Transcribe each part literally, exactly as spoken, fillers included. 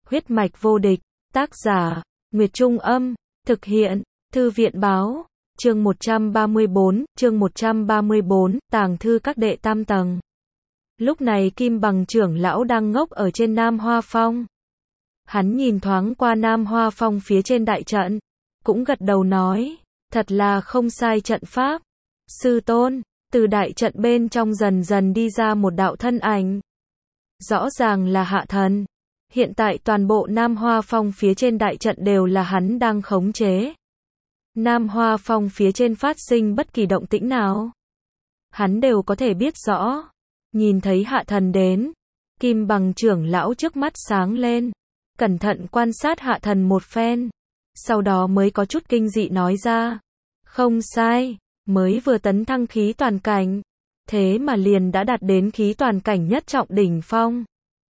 Huyết mạch vô địch, tác giả, Nguyệt Trung Âm, thực hiện, Thư viện Báo, chương một trăm ba mươi bốn, chương một trăm ba mươi bốn, tàng thư các đệ tam tầng. Lúc này Kim Bằng trưởng lão đang ngốc ở trên Nam Hoa Phong. Hắn nhìn thoáng qua Nam Hoa Phong phía trên đại trận, cũng gật đầu nói, thật là không sai trận pháp. Sư tôn, từ đại trận bên trong dần dần đi ra một đạo thân ảnh. Rõ ràng là Hạ Thần. Hiện tại toàn bộ Nam Hoa Phong phía trên đại trận đều là hắn đang khống chế. Nam Hoa Phong phía trên phát sinh bất kỳ động tĩnh nào, hắn đều có thể biết rõ. Nhìn thấy Hạ Thần đến, Kim Bằng trưởng lão trước mắt sáng lên, cẩn thận quan sát Hạ Thần một phen, sau đó mới có chút kinh dị nói ra, không sai, mới vừa tấn thăng khí toàn cảnh, thế mà liền đã đạt đến khí toàn cảnh nhất trọng đỉnh phong.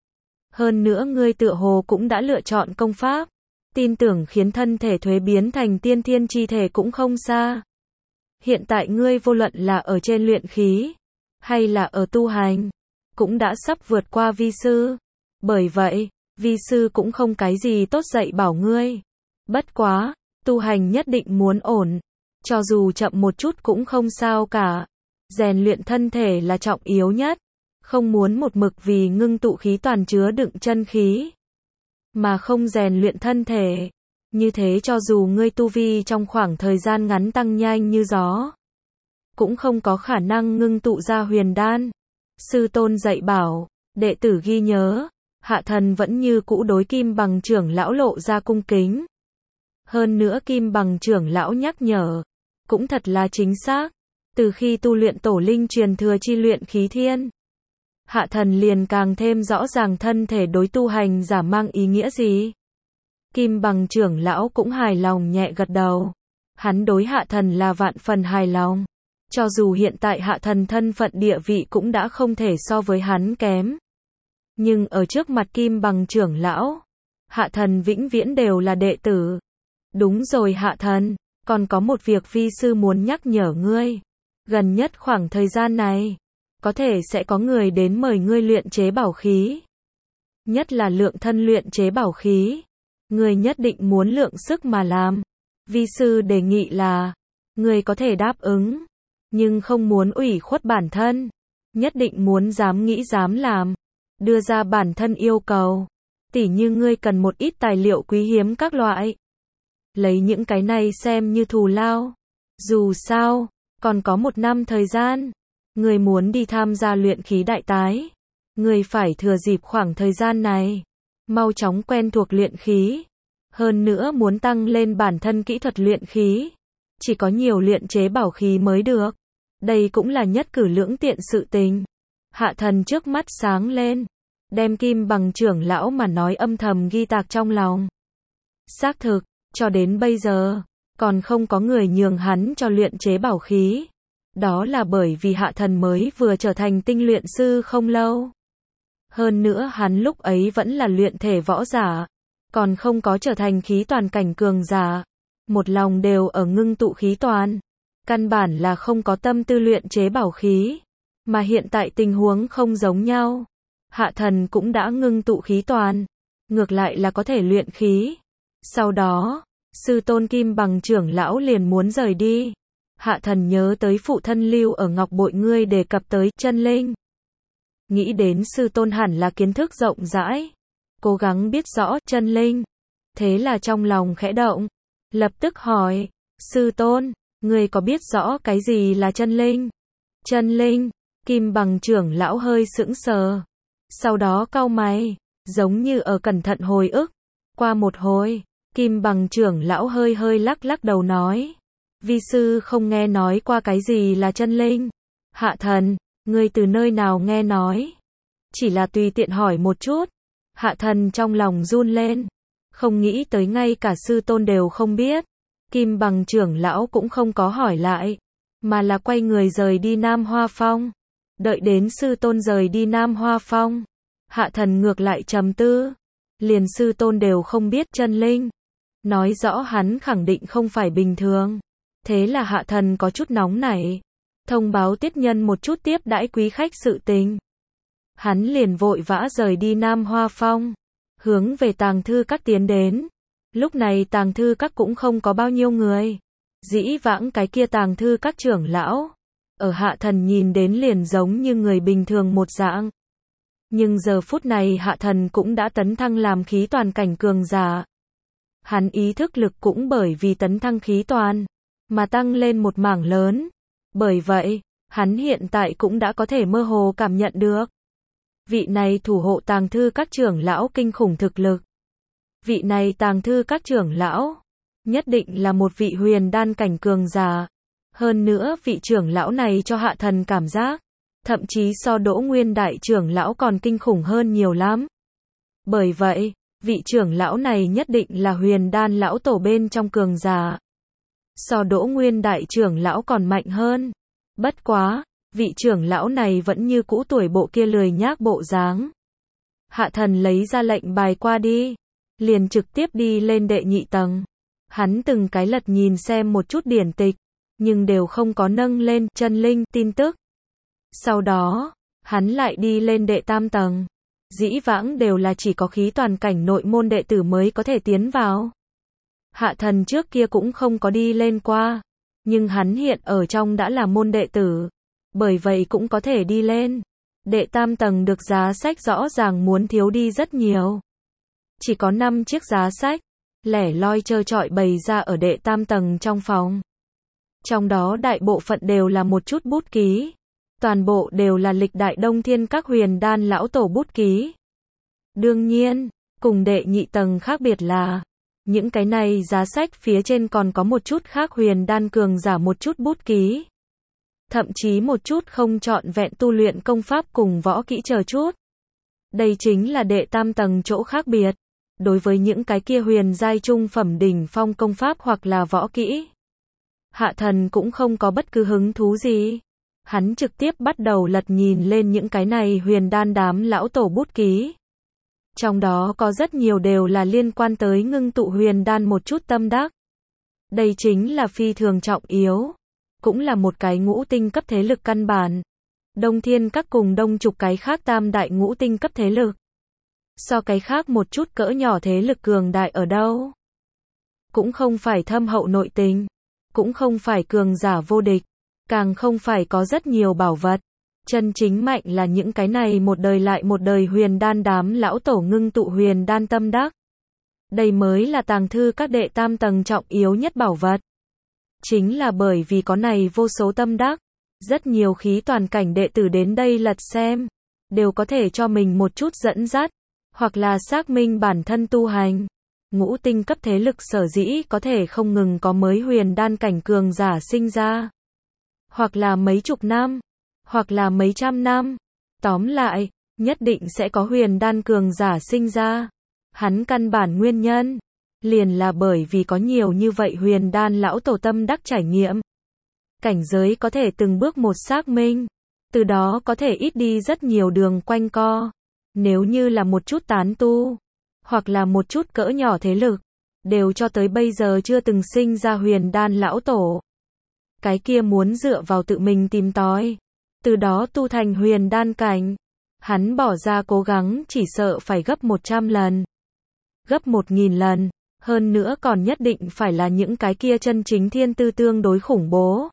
Hơn nữa ngươi tựa hồ cũng đã lựa chọn công pháp, tin tưởng khiến thân thể thuế biến thành tiên thiên chi thể cũng không xa. Hiện tại ngươi vô luận là ở trên luyện khí, hay là ở tu hành, cũng đã sắp vượt qua vi sư. Bởi vậy, vi sư cũng không cái gì tốt dạy bảo ngươi. Bất quá, tu hành nhất định muốn ổn, cho dù chậm một chút cũng không sao cả. Rèn luyện thân thể là trọng yếu nhất, không muốn một mực vì ngưng tụ khí toàn chứa đựng chân khí, mà không rèn luyện thân thể. Như thế cho dù ngươi tu vi trong khoảng thời gian ngắn tăng nhanh như gió, cũng không có khả năng ngưng tụ ra huyền đan. Sư tôn dạy bảo, đệ tử ghi nhớ. Hạ Thần vẫn như cũ đối Kim Bằng trưởng lão lộ ra cung kính. Hơn nữa Kim Bằng trưởng lão nhắc nhở, cũng thật là chính xác. Từ khi tu luyện tổ linh truyền thừa chi luyện khí thiên, Hạ Thần liền càng thêm rõ ràng thân thể đối tu hành giả mang ý nghĩa gì. Kim Bằng trưởng lão cũng hài lòng nhẹ gật đầu. Hắn đối Hạ Thần là vạn phần hài lòng. Cho dù hiện tại Hạ Thần thân phận địa vị cũng đã không thể so với hắn kém. Nhưng ở trước mặt Kim Bằng trưởng lão, Hạ Thần vĩnh viễn đều là đệ tử. Đúng rồi Hạ Thần, còn có một việc vi sư muốn nhắc nhở ngươi. Gần nhất khoảng thời gian này, có thể sẽ có người đến mời ngươi luyện chế bảo khí. Nhất là lượng thân luyện chế bảo khí. Ngươi nhất định muốn lượng sức mà làm. Vi sư đề nghị là, ngươi có thể đáp ứng, nhưng không muốn ủy khuất bản thân. Nhất định muốn dám nghĩ dám làm. Đưa ra bản thân yêu cầu. Tỉ như ngươi cần một ít tài liệu quý hiếm các loại. Lấy những cái này xem như thù lao. Dù sao, còn có một năm thời gian. Ngươi muốn đi tham gia luyện khí đại tái. Ngươi phải thừa dịp khoảng thời gian này, mau chóng quen thuộc luyện khí. Hơn nữa muốn tăng lên bản thân kỹ thuật luyện khí. Chỉ có nhiều luyện chế bảo khí mới được. Đây cũng là nhất cử lưỡng tiện sự tình. Hạ Thần trước mắt sáng lên, đem Kim Bằng trưởng lão mà nói âm thầm ghi tạc trong lòng. Xác thực, cho đến bây giờ, còn không có người nhường hắn cho luyện chế bảo khí. Đó là bởi vì Hạ Thần mới vừa trở thành tinh luyện sư không lâu. Hơn nữa hắn lúc ấy vẫn là luyện thể võ giả, còn không có trở thành khí toàn cảnh cường giả. Một lòng đều ở ngưng tụ khí toàn, căn bản là không có tâm tư luyện chế bảo khí. Mà hiện tại tình huống không giống nhau. Hạ Thần cũng đã ngưng tụ khí toàn, ngược lại là có thể luyện khí. Sau đó, sư tôn Kim Bằng trưởng lão liền muốn rời đi. Hạ Thần nhớ tới phụ thân lưu ở Ngọc Bội ngươi đề cập tới chân linh. Nghĩ đến sư tôn hẳn là kiến thức rộng rãi, cố gắng biết rõ chân linh. Thế là trong lòng khẽ động, lập tức hỏi, sư tôn, ngươi có biết rõ cái gì là chân linh? Chân linh, Kim Bằng trưởng lão hơi sững sờ. Sau đó cau mày, giống như ở cẩn thận hồi ức. Qua một hồi, Kim Bằng trưởng lão hơi hơi lắc lắc đầu nói, vi sư không nghe nói qua cái gì là chân linh. Hạ Thần, ngươi từ nơi nào nghe nói? Chỉ là tùy tiện hỏi một chút. Hạ Thần trong lòng run lên, không nghĩ tới ngay cả sư tôn đều không biết. Kim Bằng trưởng lão cũng không có hỏi lại, mà là quay người rời đi Nam Hoa Phong. Đợi đến sư tôn rời đi Nam Hoa Phong, Hạ Thần ngược lại trầm tư. Liền sư tôn đều không biết chân linh, nói rõ hắn khẳng định không phải bình thường. Thế là Hạ Thần có chút nóng nảy, thông báo tiết nhân một chút tiếp đãi quý khách sự tình. Hắn liền vội vã rời đi Nam Hoa Phong. hướng về tàng thư các tiến đến. Lúc này tàng thư các cũng không có bao nhiêu người. Dĩ vãng cái kia tàng thư các trưởng lão, ở Hạ Thần nhìn đến liền giống như người bình thường một dạng. Nhưng giờ phút này Hạ Thần cũng đã tấn thăng làm khí toàn cảnh cường giả. Hắn ý thức lực cũng bởi vì tấn thăng khí toàn, mà tăng lên một mảng lớn. Bởi vậy, hắn hiện tại cũng đã có thể mơ hồ cảm nhận được. Vị này thủ hộ tàng thư các trưởng lão kinh khủng thực lực. Vị này tàng thư các trưởng lão, nhất định là một vị huyền đan cảnh cường giả. Hơn nữa vị trưởng lão này cho Hạ Thần cảm giác, thậm chí so Đỗ Nguyên đại trưởng lão còn kinh khủng hơn nhiều lắm. Bởi vậy, vị trưởng lão này nhất định là huyền đan lão tổ bên trong cường giả. So Đỗ Nguyên đại trưởng lão còn mạnh hơn. Bất quá, vị trưởng lão này vẫn như cũ tuổi bộ kia lười nhác bộ dáng. Hạ Thần lấy ra lệnh bài qua đi, liền trực tiếp đi lên đệ nhị tầng. Hắn từng cái lật nhìn xem một chút điển tịch, nhưng đều không có nâng lên chân linh tin tức. Sau đó, hắn lại đi lên đệ tam tầng. Dĩ vãng đều là chỉ có khí toàn cảnh nội môn đệ tử mới có thể tiến vào. Hạ Thần trước kia cũng không có đi lên qua, nhưng hắn hiện ở trong đã là môn đệ tử, bởi vậy cũng có thể đi lên. Đệ tam tầng được giá sách rõ ràng muốn thiếu đi rất nhiều. Chỉ có năm chiếc giá sách, lẻ loi trơ trọi bày ra ở đệ tam tầng trong phòng. Trong đó đại bộ phận đều là một chút bút ký. Toàn bộ đều là lịch đại Đông Thiên các huyền đan lão tổ bút ký. Đương nhiên, cùng đệ nhị tầng khác biệt là, những cái này giá sách phía trên còn có một chút khác huyền đan cường giả một chút bút ký. Thậm chí một chút không trọn vẹn tu luyện công pháp cùng võ kỹ chờ chút. Đây chính là đệ tam tầng chỗ khác biệt. Đối với những cái kia huyền giai trung phẩm đỉnh phong công pháp hoặc là võ kỹ, Hạ Thần cũng không có bất cứ hứng thú gì. Hắn trực tiếp bắt đầu lật nhìn lên những cái này huyền đan đám lão tổ bút ký. Trong đó có rất nhiều đều là liên quan tới ngưng tụ huyền đan một chút tâm đắc. Đây chính là phi thường trọng yếu. Cũng là một cái ngũ tinh cấp thế lực căn bản. Đông Thiên các cùng đông trục cái khác tam đại ngũ tinh cấp thế lực. So cái khác một chút cỡ nhỏ thế lực cường đại ở đâu. Cũng không phải thâm hậu nội tình. Cũng không phải cường giả vô địch. Càng không phải có rất nhiều bảo vật. Chân chính mạnh là những cái này một đời lại một đời huyền đan đám lão tổ ngưng tụ huyền đan tâm đắc. Đây mới là tàng thư các đệ tam tầng trọng yếu nhất bảo vật. Chính là bởi vì có này vô số tâm đắc. Rất nhiều khí toàn cảnh đệ tử đến đây lật xem. Đều có thể cho mình một chút dẫn dắt. Hoặc là xác minh bản thân tu hành. Ngũ tinh cấp thế lực sở dĩ có thể không ngừng có mới huyền đan cảnh cường giả sinh ra. Hoặc là mấy chục năm, hoặc là mấy trăm năm. Tóm lại, nhất định sẽ có huyền đan cường giả sinh ra. Hắn căn bản nguyên nhân, liền là bởi vì có nhiều như vậy huyền đan lão tổ tâm đắc trải nghiệm. Cảnh giới có thể từng bước một xác minh, từ đó có thể ít đi rất nhiều đường quanh co. Nếu như là một chút tán tu, hoặc là một chút cỡ nhỏ thế lực, đều cho tới bây giờ chưa từng sinh ra huyền đan lão tổ. Cái kia muốn dựa vào tự mình tìm tòi, từ đó tu thành huyền đan cảnh. Hắn bỏ ra cố gắng chỉ sợ phải gấp một trăm lần, gấp một nghìn lần, hơn nữa còn nhất định phải là những cái kia chân chính thiên tư tương đối khủng bố,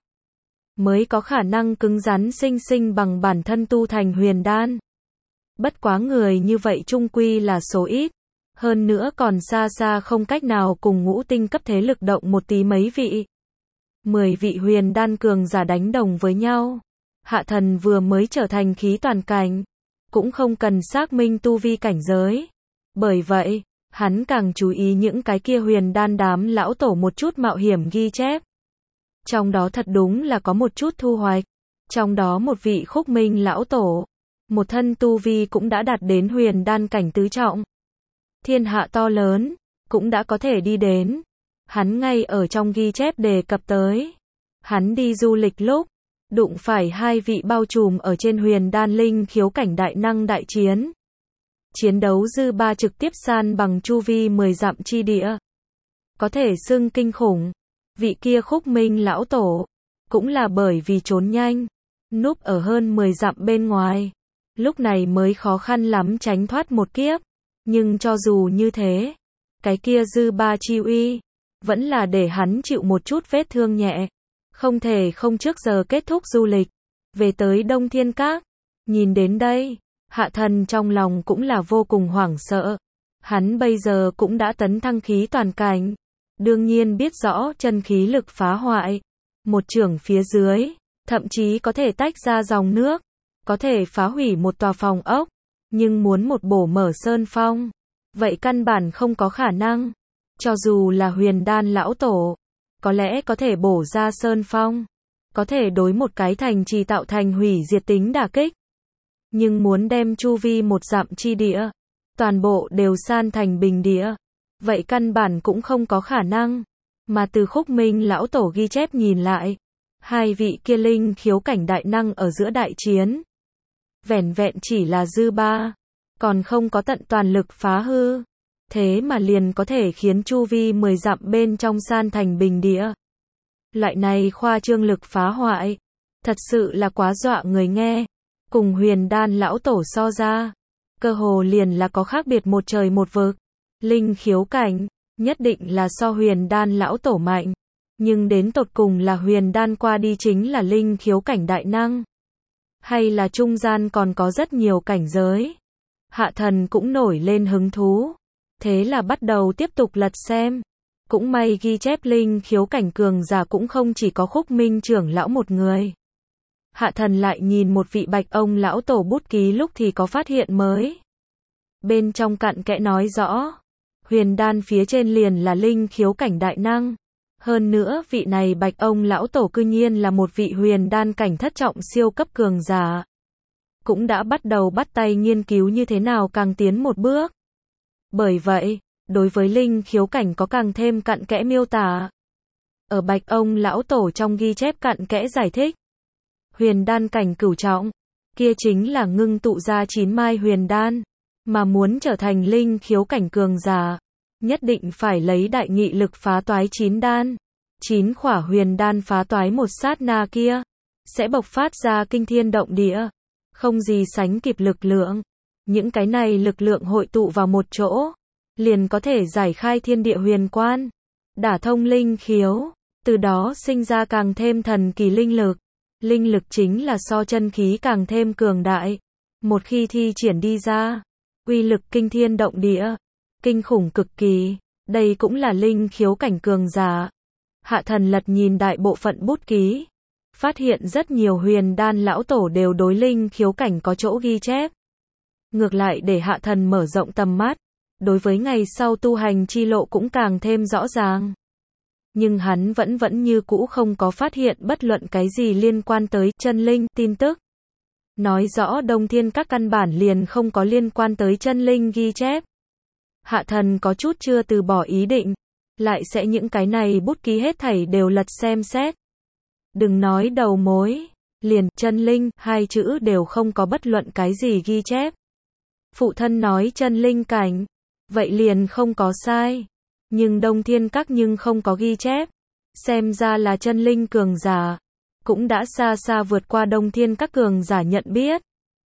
mới có khả năng cứng rắn sinh sinh bằng bản thân tu thành huyền đan. Bất quá người như vậy chung quy là số ít, hơn nữa còn xa xa không cách nào cùng ngũ tinh cấp thế lực động một tí mấy vị. Mười vị huyền đan cường giả đánh đồng với nhau. Hạ Thần vừa mới trở thành khí toàn cảnh, cũng không cần xác minh tu vi cảnh giới. Bởi vậy, hắn càng chú ý những cái kia huyền đan đám lão tổ một chút mạo hiểm ghi chép. Trong đó thật đúng là có một chút thu hoạch. Trong đó một vị Khúc Minh lão tổ, một thân tu vi cũng đã đạt đến huyền đan cảnh tứ trọng. Thiên hạ to lớn, cũng đã có thể đi đến. Hắn ngay ở trong ghi chép đề cập tới. Hắn đi du lịch lúc, đụng phải hai vị bao trùm ở trên huyền đan linh khiếu cảnh đại năng đại chiến. Chiến đấu dư ba trực tiếp san bằng chu vi mười dặm chi địa. Có thể xưng kinh khủng. Vị kia Khúc Minh lão tổ, cũng là bởi vì trốn nhanh, núp ở hơn mười dặm bên ngoài. Lúc này mới khó khăn lắm tránh thoát một kiếp. Nhưng cho dù như thế, cái kia dư ba chi uy, vẫn là để hắn chịu một chút vết thương nhẹ. Không thể không trước giờ kết thúc du lịch, về tới Đông Thiên Các. Nhìn đến đây, Hạ Thần trong lòng cũng là vô cùng hoảng sợ. Hắn bây giờ cũng đã tấn thăng khí toàn cảnh. Đương nhiên biết rõ chân khí lực phá hoại. Một chưởng phía dưới, thậm chí có thể tách ra dòng nước, có thể phá hủy một tòa phòng ốc. Nhưng muốn một bổ mở sơn phong, vậy căn bản không có khả năng. Cho dù là Huyền Đan lão tổ, có lẽ có thể bổ ra sơn phong, có thể đối một cái thành trì tạo thành hủy diệt tính đả kích. Nhưng muốn đem chu vi một dặm chi địa, toàn bộ đều san thành bình địa, vậy căn bản cũng không có khả năng. Mà từ Khúc Minh lão tổ ghi chép nhìn lại, hai vị kia linh khiếu cảnh đại năng ở giữa đại chiến, vẻn vẹn chỉ là dư ba, còn không có tận toàn lực phá hư. Thế mà liền có thể khiến chu vi mười dặm bên trong san thành bình địa. Loại này khoa trương lực phá hoại, thật sự là quá dọa người nghe. Cùng Huyền Đan lão tổ so ra, cơ hồ liền là có khác biệt một trời một vực. Linh khiếu cảnh, nhất định là so Huyền Đan lão tổ mạnh. Nhưng đến tột cùng là Huyền Đan qua đi chính là linh khiếu cảnh đại năng. Hay là trung gian còn có rất nhiều cảnh giới. Hạ Thần cũng nổi lên hứng thú. Thế là bắt đầu tiếp tục lật xem. Cũng may ghi chép linh khiếu cảnh cường giả cũng không chỉ có Khúc Minh trưởng lão một người. Hạ Thần lại nhìn một vị Bạch ông lão tổ bút ký lúc thì có phát hiện mới. Bên trong cặn kẽ nói rõ, Huyền Đan phía trên liền là linh khiếu cảnh đại năng. Hơn nữa vị này Bạch ông lão tổ cư nhiên là một vị Huyền Đan cảnh thất trọng siêu cấp cường giả. Cũng đã bắt đầu bắt tay nghiên cứu như thế nào càng tiến một bước. Bởi vậy, đối với linh khiếu cảnh có càng thêm cặn kẽ miêu tả. Ở Bạch ông lão tổ trong ghi chép cặn kẽ giải thích. Huyền Đan cảnh cửu trọng, kia chính là ngưng tụ ra chín mai huyền đan, mà muốn trở thành linh khiếu cảnh cường giả, nhất định phải lấy đại nghị lực phá toái chín đan. Chín khỏa huyền đan phá toái một sát na kia, sẽ bộc phát ra kinh thiên động địa, không gì sánh kịp lực lượng. Những cái này lực lượng hội tụ vào một chỗ, liền có thể giải khai thiên địa huyền quan, đả thông linh khiếu, từ đó sinh ra càng thêm thần kỳ linh lực. Linh lực chính là so chân khí càng thêm cường đại. Một khi thi triển đi ra, uy lực kinh thiên động địa, kinh khủng cực kỳ. Đây cũng là linh khiếu cảnh cường giả. Hạ Thần lật nhìn đại bộ phận bút ký, phát hiện rất nhiều Huyền Đan lão tổ đều đối linh khiếu cảnh có chỗ ghi chép. Ngược lại để Hạ Thần mở rộng tầm mắt, đối với ngày sau tu hành chi lộ cũng càng thêm rõ ràng. Nhưng hắn vẫn vẫn như cũ không có phát hiện bất luận cái gì liên quan tới chân linh tin tức. Nói rõ Đông Thiên Các căn bản liền không có liên quan tới chân linh ghi chép. Hạ Thần có chút chưa từ bỏ ý định, lại sẽ những cái này bút ký hết thảy đều lật xem xét. Đừng nói đầu mối, liền chân linh hai chữ đều không có bất luận cái gì ghi chép. Phụ thân nói chân linh cảnh, vậy liền không có sai. Nhưng Đông Thiên Các nhưng không có ghi chép. Xem ra là chân linh cường giả, cũng đã xa xa vượt qua Đông Thiên Các cường giả nhận biết.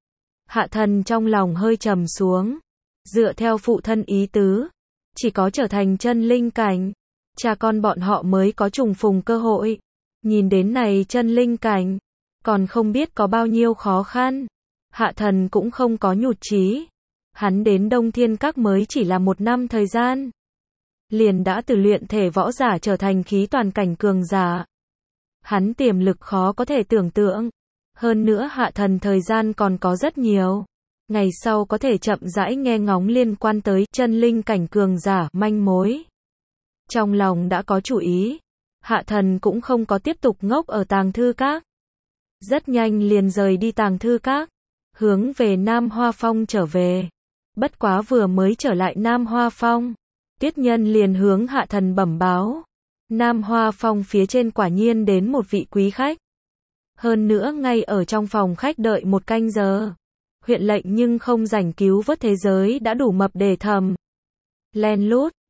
Hạ Thần trong lòng hơi trầm xuống. Dựa theo phụ thân ý tứ, chỉ có trở thành chân linh cảnh, cha con bọn họ mới có trùng phùng cơ hội. Nhìn đến này chân linh cảnh, còn không biết có bao nhiêu khó khăn. Hạ Thần cũng không có nhụt chí. Hắn đến Đông Thiên Các mới chỉ là một năm thời gian, liền đã từ luyện thể võ giả trở thành khí toàn cảnh cường giả. Hắn tiềm lực khó có thể tưởng tượng. Hơn nữa Hạ Thần thời gian còn có rất nhiều. Ngày sau có thể chậm rãi nghe ngóng liên quan tới chân linh cảnh cường giả manh mối. Trong lòng đã có chủ ý. Hạ Thần cũng không có tiếp tục ngốc ở Tàng Thư Các. Rất nhanh liền rời đi Tàng Thư Các, hướng về Nam Hoa Phong trở về. Bất quá vừa mới trở lại Nam Hoa Phong, Tuyết Nhân liền hướng Hạ Thần bẩm báo. Nam Hoa Phong phía trên quả nhiên đến một vị quý khách. Hơn nữa ngay ở trong phòng khách đợi một canh giờ. Huyện lệnh nhưng không rảnh cứu vớt thế giới đã đủ mập để thầm. Len lút,